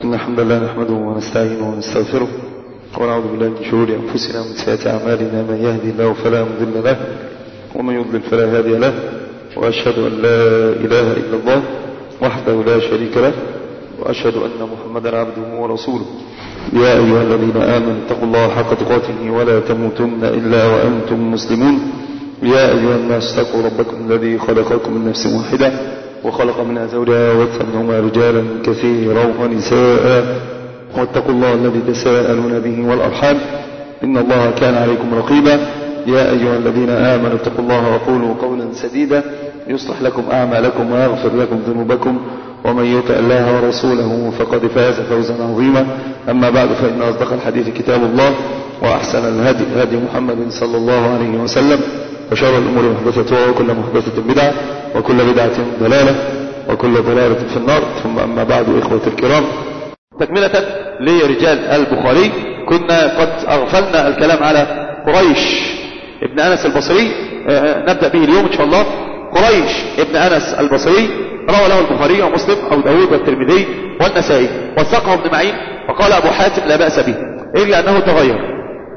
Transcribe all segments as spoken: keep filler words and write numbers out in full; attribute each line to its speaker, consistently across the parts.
Speaker 1: إن الحمد لله نحمده ونستعينه ونستغفره ونعوذ بالله من شرور أنفسنا ومن سيئات أعمالنا. من يهدي الله فلا مضل له ومن يضلل فلا هادي له، وأشهد أن لا إله إلا الله وحده لا شريك له، وأشهد أن محمدا عبده ورسوله. يا أيها الذين آمنوا اتقوا الله حق تقاته ولا تموتن إلا وأنتم مسلمون. يا أيها الناس اتقوا ربكم الذي خلقكم من نفس واحدة وخلق منها زوجها وبث منهما رجالا كثيرا ونساء، واتقوا الله الذي تساءلون به والأرحام إن الله كان عليكم رقيبا. يا أيها الذين آمنوا اتقوا الله وقولوا قولا سديدا يصلح لكم أعمالكم ويغفر لكم ذنوبكم، ومن يطع الله ورسوله فقد فاز فوزا عظيما. أما بعد، فإن أصدق الحديث كتاب الله، وأحسن الهدي هدي محمد صلى الله عليه وسلم، وشر الأمور محدثتها وكل محدثة بدعة وكل بدعة ضلالة وكل ضلالة في النار. ثم أما بعد، إخوة الكرام، تكملة لرجال البخاري، كنا قد أغفلنا الكلام على قريش ابن أنس البصري. نبدأ به اليوم إن شاء الله. قريش ابن أنس البصري روى له البخاري ومسلم أو داود والترمذي والنسائي، وثقه ابن معين، وقال أبو حاتم لا بأس به إلا أنه تغير.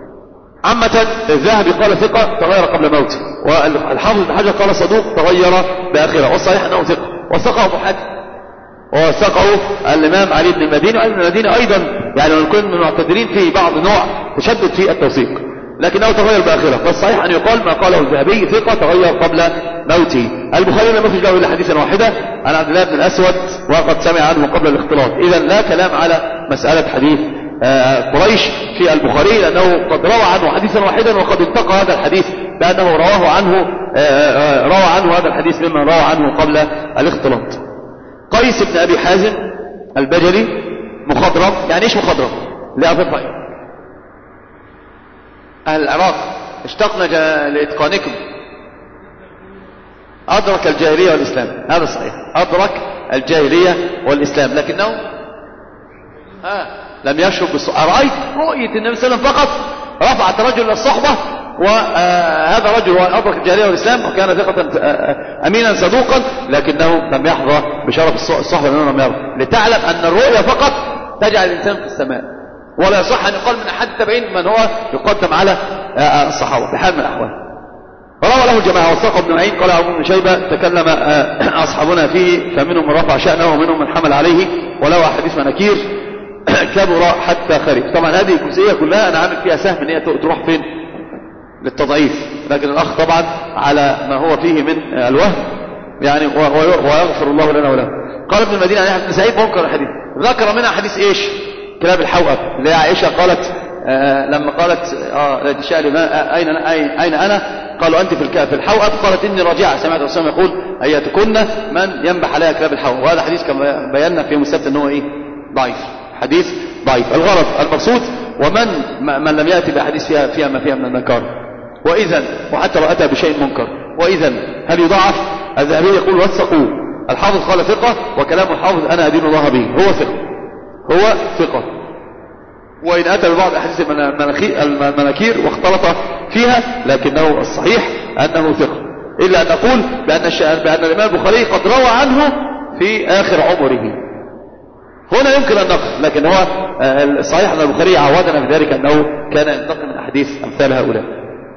Speaker 1: عامة الذهبي قال ثقة تغير قبل موته، والحافظ بن حجر قال صدوق تغير بآخرة، والصحيح أنه ثقة. وثقه أبو حاتم وثقه الإمام علي بن المديني، وعلي بن المديني أيضا يعني نكون من المعتدلين في بعض نوع تشدد في التوثيق، لكنه تغير بآخرة. فالصحيح أن يقال ما قاله الذهبي ثقة تغير قبل موته. البخاري لم يخرج له إلا حديثا واحدا عن عبد الله بن الأسود، وقد سمع عنه قبل الاختلاط. إذا لا كلام على مسألة حديث قريش في البخاري، لأنه قد روى عنه حديثا واحدا، وقد انتقى هذا الحديث بأنه رواه عنه روى عنه هذا الحديث ممن روى عنه قبل الاختلاط. قيس بن أبي حازم البجلي مخضرم. يعني إيش مخضرم؟ لا أفضل. أهل العراق اشتقنا لإتقانكم. أدرك الجاهلية والإسلام، هذا صحيح، أدرك الجاهلية والإسلام، لكنه آه لم يشرب بالصحبة. رأيت رؤية النبي صلى الله عليه وسلم فقط رفعت رجل الصحبة، وهذا رجل أدرك الجاهلية والإسلام وكان ثقة أمينا صدوقا، لكنه لم يحظى بشرف الصحبة لأنه لم يرى. لتعلم أن الرؤية فقط تجعل الإنسان في السماء، ولا يصح أن يقال من أحد التابعين من هو يقدم على الصحابة بحال من الأحوال. روى له الجماعة وثقه ابن معين. قال أبو بن شيبة تكلم أصحابنا فيه، فمنهم من رفع شأنه ومنهم من حمل عليه، وله أحاديث مناكير كبر حتى خرج. طبعا هذه الجزئية كلها أنا عامل فيها سهم ان هي تروح فين؟ للتضعيف، لكن الأخ طبعا على ما هو فيه من الوهم يعني، ويغفر الله لنا وله. قال ابن المدينة عن ابن سعيد منكر الحديث، ذكر منها حديث إيش؟ كلاب الحوأب، اللي عائشة قالت آه لما قالت آه ما أين أنا, أين أنا؟ قالوا أنت في في الحوأب. قالت إني راجعة. سمعت الرسول يقول أيتكن من ينبح عليها كلاب الحوأب. وهذا حديث كما بينا في يوم السبت أنه إيه؟ ضعيف، حديث ضعيف. الغرض المقصود ومن من لم يأتي بحديث فيها فيها ما فيها من المنكر. وإذا وحتى لو أتى بشيء منكر، وإذا هل يضعف؟ الذهبي يقول وثقوا. الحافظ قال ثقة، وكلام الحافظ أنا أدين الله به، هو ثقة، هو ثقة. وإن أتى ببعض أحاديث المناكير واختلط فيها، لكنه الصحيح أنه ثقة. إلا أن نقول بأن, بأن الإمام البخاري قد روى عنه في آخر عمره، هنا يمكن النقل، لكن هو الصحيح أن البخاري عودنا في ذلك أنه كان ينتقل من أحاديث أمثال هؤلاء.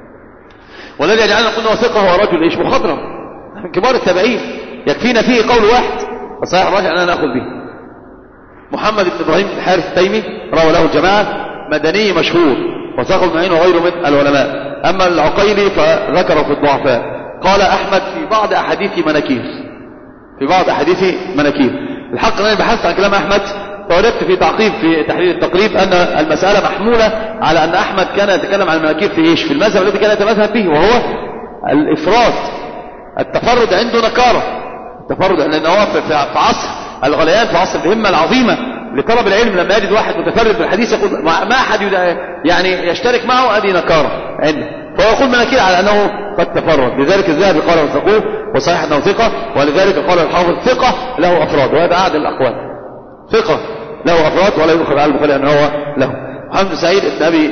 Speaker 1: والذي يجعلنا نقول أنه ثقة هو رجل إيش؟ مخضرم من كبار التابعين، يكفينا فيه قول واحد، فصحيح الراجع أننا نأخذ به. محمد بن إبراهيم بن الحارث التيمي روى له الجماعة، مدني مشهور، وثقه ابن معين وغيره من العلماء. أما العقيلي فذكره في الضعفاء. قال أحمد في بعض أحاديث مناكير، في بعض أحاديث مناكير. الحق أنني بحثت عن كلام أحمد، فوجدت في تعقيب في تحليل التقريب أن المسألة محمولة على أن أحمد كان يتكلم عن المناكير في إيش؟ في المذهب الذي كان يتمذهب به، وهو الإفراد. التفرد عنده نكارة، التفرد لأنه هو في عصر الغليان، في عصر الهمة العظيمة لطلب العلم، لما يجد واحد متفرد بالحديث يقول ما أحد يعني يشترك معه، هذه نكارة عنده، فهو يقول مناكير على أنه قد تفرد. لذلك الذهبي قال وثقوه، وصحيح أنه ثقة. ولذلك قال الحافظ ثقة له أفراد، وهذا أعدل الأقوال، ثقة له أفراد ولا يؤخذ على البخاري أنه هو له. محمد بن سعيد بن أبي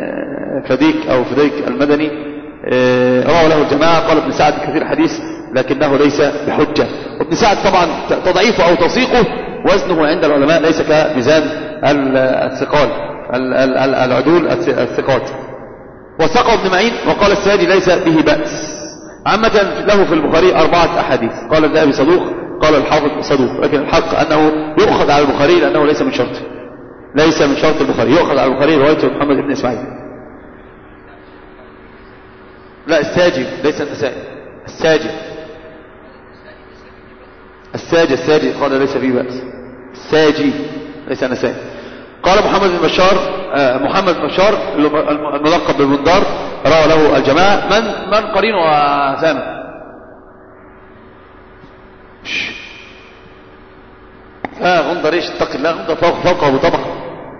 Speaker 1: فديك أو فديك المدني روى له الجماعة. قال ابن سعد كثير حديث لكنه ليس بحجة. وابن سعد طبعا تضعيفه أو تصيقه وزنه عند العلماء ليس كميزان الثقال العدول الثقات. وثقه ابن معين وقال السادي ليس به بأس. عامة له في البخاري أربعة أحاديث، قال الذهبي صدوق، قال الحافظ صدوق، لكن الحق أنه يؤخذ على البخاري لأنه ليس من شرطه، ليس من شرط البخاري، يؤخذ على البخاري روايته محمد بن إسماعيل. لا الساجي ليس النسائي، الساجي الساجي الساجي قال ليس فيه بأس، الساجي ليس النسائي. قال محمد بن بشار آه محمد بن بشار الملقب بالبندار روى له الجماعة. من من قرينه وسامع؟ لا غندر ايش اتق الله، غندر فوق فوقه بطبقه.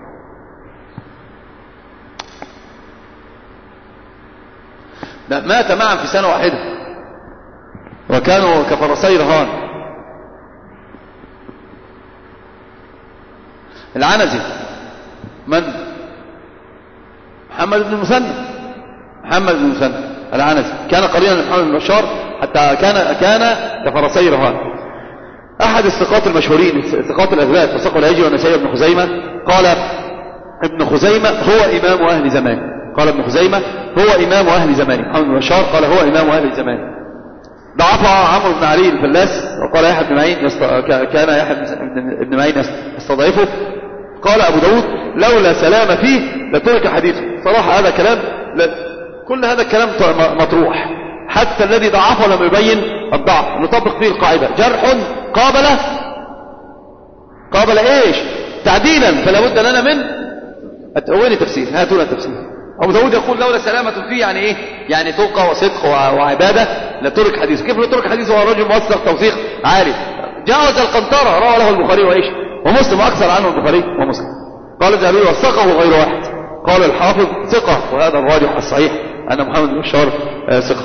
Speaker 1: لا مات معا في سنة واحدة وكانوا كفرسي رهان. العنزي من؟ محمد بن المثنى، محمد بن المثنى العنزي كان قرينا لمحمد بن بشار حتى كان كان كفرسي رهان. احد الثقات المشهورين ثقات الاثبات وثقه الهيجي والنسائي وابن خزيمه. قال ابن خزيمه هو امام اهل زمانه، قال ابن خزيمه هو امام اهل زمانه. محمد بن بشار قال هو امام اهل زمانه. ضعف عمرو بن علي الفلاس وقال يحيى بن معين يست... كان يحيى بن معين يستضعفه. قال ابو داود لولا سلام فيه لترك حديثه. صراحه هذا كلام ل... كل هذا الكلام مطروح، حتى الذي ضعفه لم يبين الضعف. نطبق فيه القاعده جرح قابل قابل ايش تعديلا، فلا بد لنا من وين التفسير؟ هاتوا لنا التفسير. ابو داود يقول لولا سلامه فيه يعني ايه؟ يعني توقع وصدق وعباده لترك حديثه. كيف لترك حديثه وهو رجل موثق توثيق عالي؟ جاوز القنطره، روى له البخاري وايش ومسلم، واكثر عنه البخاري ومسلم. قال الذهبي وثقه غير واحد. قال الحافظ ثقه، وهذا الراجح الصحيح ان محمد بن بشار ثقه.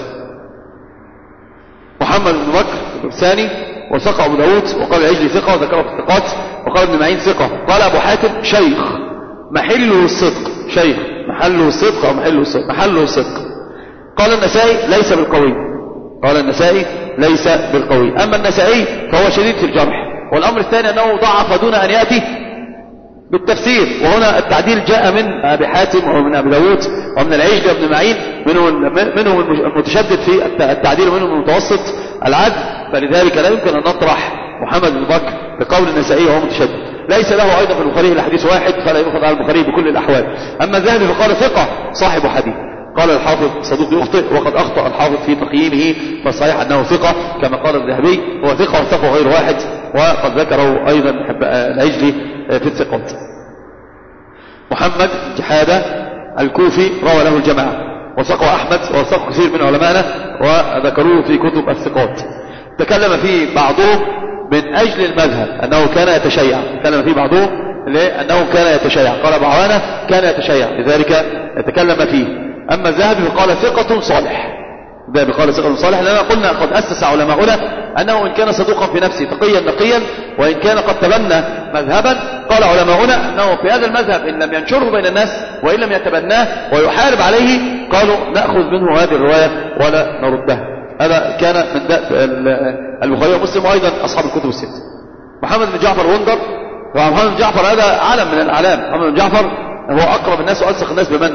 Speaker 1: محمد بن بكر الثاني وثقه ابو داود، وقال العجلي ثقه وذكره في الثقات، وقال ابن معين ثقه. قال ابو حاتم شيخ محله الصدق، شيخ محله الصدق او محله الصدق محله الصدق. قال النسائي ليس بالقوي، قال النسائي ليس بالقوي. اما النسائي فهو شديد في الجرح. والامر الثاني انه ضعف دون ان ياتي بالتفسير، وهنا التعديل جاء من ابي حاتم ومن ابي داود ومن العجلي وابن معين، منهم منهم المتشدد في التعديل ومنهم المتوسط العدل. فلذلك لا يمكن ان نطرح محمد بن بكر بقول النسائي وهو متشدد. ليس له ايضا في البخاري الا حديث واحد، فلا يؤخذ على البخاري بكل الاحوال. اما الذهبي فقال ثقه صاحب حديث. قال الحافظ صدوق يخطئ، وقد اخطا الحافظ في تقييمه، فالصحيح انه ثقه كما قال الذهبي، هو ثقه وثقه غير واحد، وقد ذكره ايضا العجلي في الثقات. محمد جحاده الكوفي روى له الجماعه، وثقه احمد وثقه كثير من علمائنا وذكروه في كتب الثقات. تكلم فيه بعضهم من اجل المذهب انه كان يتشيع، تكلم فيه بعضهم لانه كان يتشيع. قال ابو عوانه كان يتشيع، لذلك يتكلم فيه. اما الذهبي فقال ثقه صالح، الذهبي قال ثقه صالح، لأننا قلنا قد اسس علماؤنا انه ان كان صدوقا في نفسه تقيا نقيا، وان كان قد تبنى مذهبا، قال علماؤنا انه في هذا المذهب ان لم ينشره بين الناس وان لم يتبناه ويحارب عليه، قالوا ناخذ منه هذه الروايه ولا نردها. هذا كان من البخاري ومسلم وايضا اصحاب الكتب الست. محمد بن جعفر غندر، ومحمد بن جعفر هذا علم من الاعلام. محمد بن جعفر هو اقرب الناس والصق الناس بمن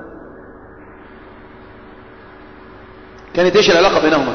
Speaker 1: كانت ايش العلاقه بينهما؟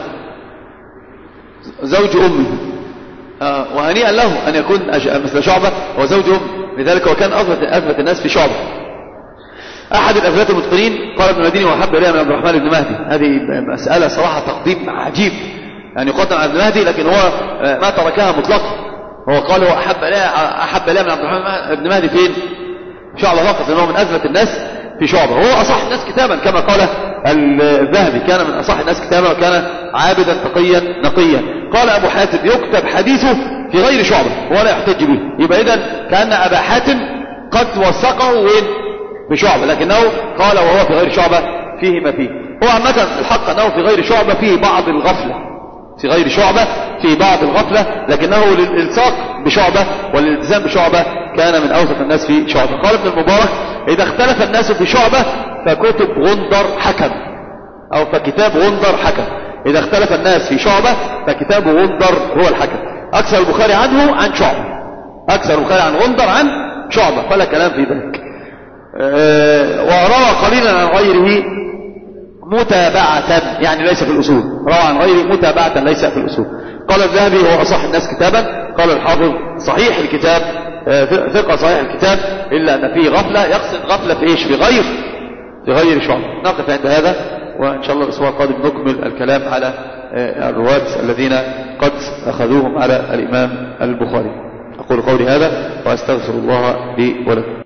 Speaker 1: زوج امه، آه وهنيئا له ان يكون مثل شعبه وزوج امه، لذلك وكان اثبت اثبت الناس في شعبه. احد الاثبات المتقنين قال ابن المديني وحب اليها من عبد الرحمن بن مهدي. هذه مساله صراحه تقديم عجيب، يعني يقدم على ابن مهدي لكن هو ما تركها مطلقا. هو قال هو احب اليها احب اليها من عبد الرحمن بن مهدي فين؟ شعبه فقط، لانه من اثبت الناس في شعبه، هو اصح الناس كتابا كما قال الذهبي، كان من اصح الناس كتابا وكان عابدا تقيا نقيا. قال ابو حاتم يكتب حديثه في غير شعبه ولا يحتج به، يبقى اذا كان ابا حاتم قد وثقه وين؟ في شعبه، لكنه قال وهو في غير شعبه فيه ما فيه. هو عامه الحق انه في غير شعبه فيه بعض الغفله، في غير شعبه فيه بعض الغفله، لكنه للالصاق بشعبه والالتزام بشعبه كان من اوثق الناس في شعبه. قال ابن المبارك اذا اختلف الناس في شعبه فكتب غندر حكم، او فكتاب غندر حكم. اذا اختلف الناس في شعبه فكتاب غندر هو الحكم. اكثر البخاري عنه عن شعبه، أكثر البخاري عن غندر عن شعبة، فلا كلام في ذلك. أه وروى قليلا عن غيره متابعة، يعني ليس في الأصول، روى عن غيره متابعة ليس في الأصول. قال الذهبي هو أصح الناس كتابا. قال الحافظ صحيح الكتاب، ثقة صحيح الكتاب، إلا أن فيه غفلة، يقصد غفلة في إيش؟ في غير في غير شعبة. نقف عند هذا، وإن شاء الله الأسبوع القادم نكمل الكلام على الرواة الذين قد أخذوهم على الإمام البخاري. أقول قولي هذا وأستغفر الله لي ولكم.